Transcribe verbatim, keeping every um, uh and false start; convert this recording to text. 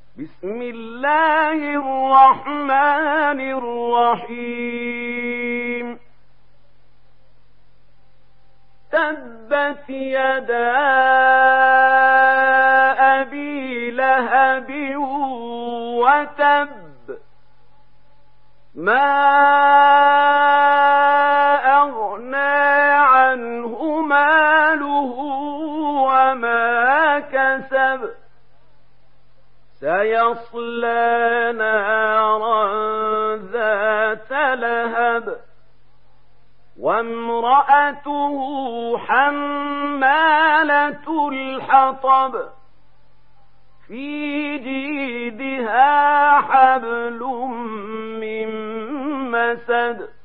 بسم الله الرحمن الرحيم تبت يدا أبي لهب وتب ما أغنى عنه ماله وما كسب سيصلى نارا ذات لهب وامرأته حمالة الحطب في جيدها حبل من مسد